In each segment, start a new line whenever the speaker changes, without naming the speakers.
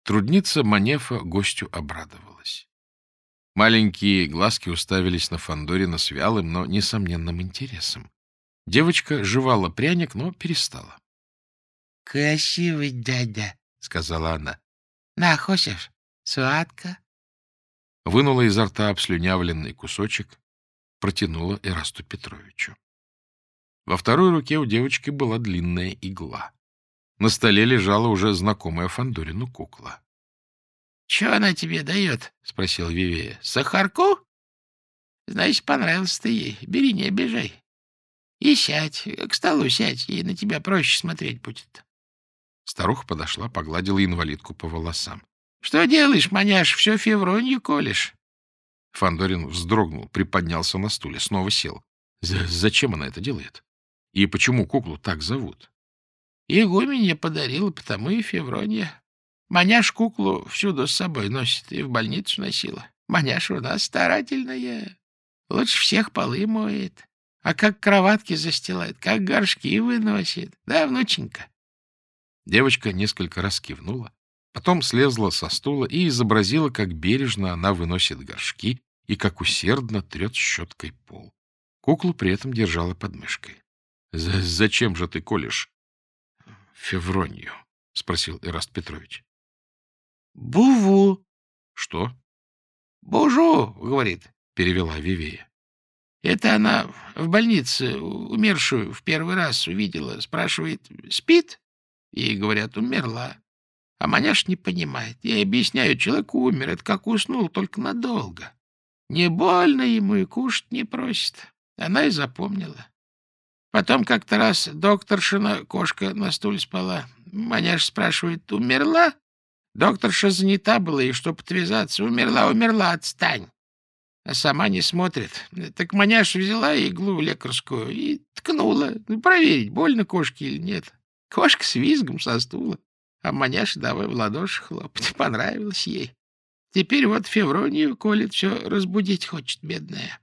Трудница Манефа гостю обрадовалась. Маленькие глазки уставились на Фандорина с вялым, но несомненным интересом. Девочка жевала пряник, но перестала.
— Красивый дядя, — сказала она. — На, хочешь? Сладко.
Вынула изо рта обслюнявленный кусочек, протянула Эрасту Петровичу. Во второй руке у девочки была длинная игла. На столе лежала уже знакомая Фандорину кукла.
— Чего она тебе дает? — спросил Вивея. — Сахарку? Значит, понравился ты ей. Бери, не обижай. И сядь, к столу сядь, ей на тебя проще смотреть будет.
Старуха подошла, погладила инвалидку по волосам.
— Что делаешь, маняш, все февронью колешь?
Фандорин вздрогнул, приподнялся на стуле, снова сел. Зачем она это делает? И почему куклу так зовут?
— Игуменья подарила, потому и февронья. Маняш куклу всюду с собой носит и в больницу носила. Маняша у нас старательная. Лучше всех полы моет. А как кроватки застилает, как горшки выносит. Да, внученька?
Девочка несколько раз кивнула, потом слезла со стула и изобразила, как бережно она выносит горшки и как усердно трет щеткой пол. Куклу при этом держала под мышкой. — Зачем же ты колешь февронью? — спросил Эраст Петрович.
— Буву.
— Что?
— Бужу, — говорит,
— перевела Вивея.
Это она в больнице умершую в первый раз увидела. Спрашивает, спит? Ей говорят, умерла. А маняш не понимает. Я объясняю, человек умер, это как уснул, только надолго. Не больно ему и кушать не просит. Она и запомнила. Потом как-то раз докторшина, кошка, на стуле спала. Маняш спрашивает, умерла? Докторша занята была, и чтоб отвязаться, умерла, отстань. А сама не смотрит. Так маняша взяла иглу лекарскую и ткнула. Проверить, больно кошке или нет. Кошка с визгом со стула. А маняша давай в ладоши хлопать. Понравилось ей. Теперь вот Февронию колет, все разбудить хочет, бедная.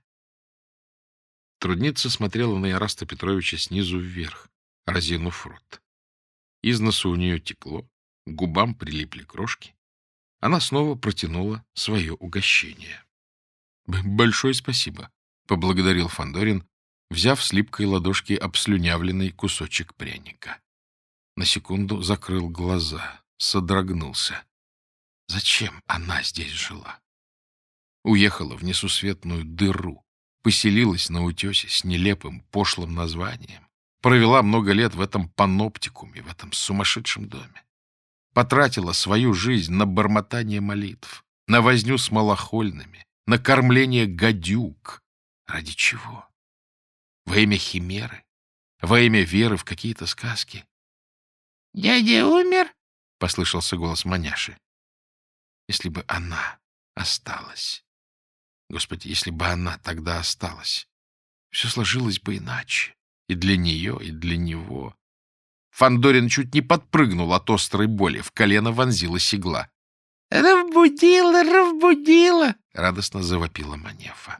Трудница смотрела на Эраста Петровича снизу вверх, разинув рот. Из носу у нее текло, к губам прилипли крошки. Она снова протянула свое угощение. — Большое спасибо, — поблагодарил Фандорин, взяв с липкой ладошки обслюнявленный кусочек пряника. На секунду закрыл глаза, содрогнулся. Зачем она здесь жила? Уехала в несусветную дыру, поселилась на утесе с нелепым, пошлым названием, провела много лет в этом паноптикуме, в этом сумасшедшем доме. Потратила свою жизнь на бормотание молитв, на возню с малохольными, на кормление гадюк. Ради чего? Во имя химеры? Во имя веры в какие-то сказки?
— Дядя умер?
— послышался голос маняши. Если бы она осталась. Господи, если бы она тогда осталась, все сложилось бы иначе. И для нее, и для него. Фандорин чуть не подпрыгнул от острой боли. В колено вонзилась игла.
— Разбудила!
— радостно завопила Манефа.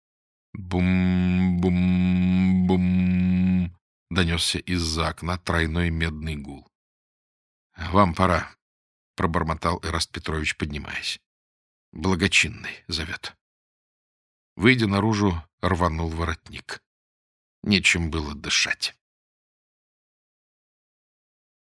Бум-бум-бум! Донесся из-за окна тройной медный гул. — Вам пора, — пробормотал Эраст Петрович, поднимаясь. — Благочинный зовет. Выйдя наружу, рванул воротник. Нечем было дышать.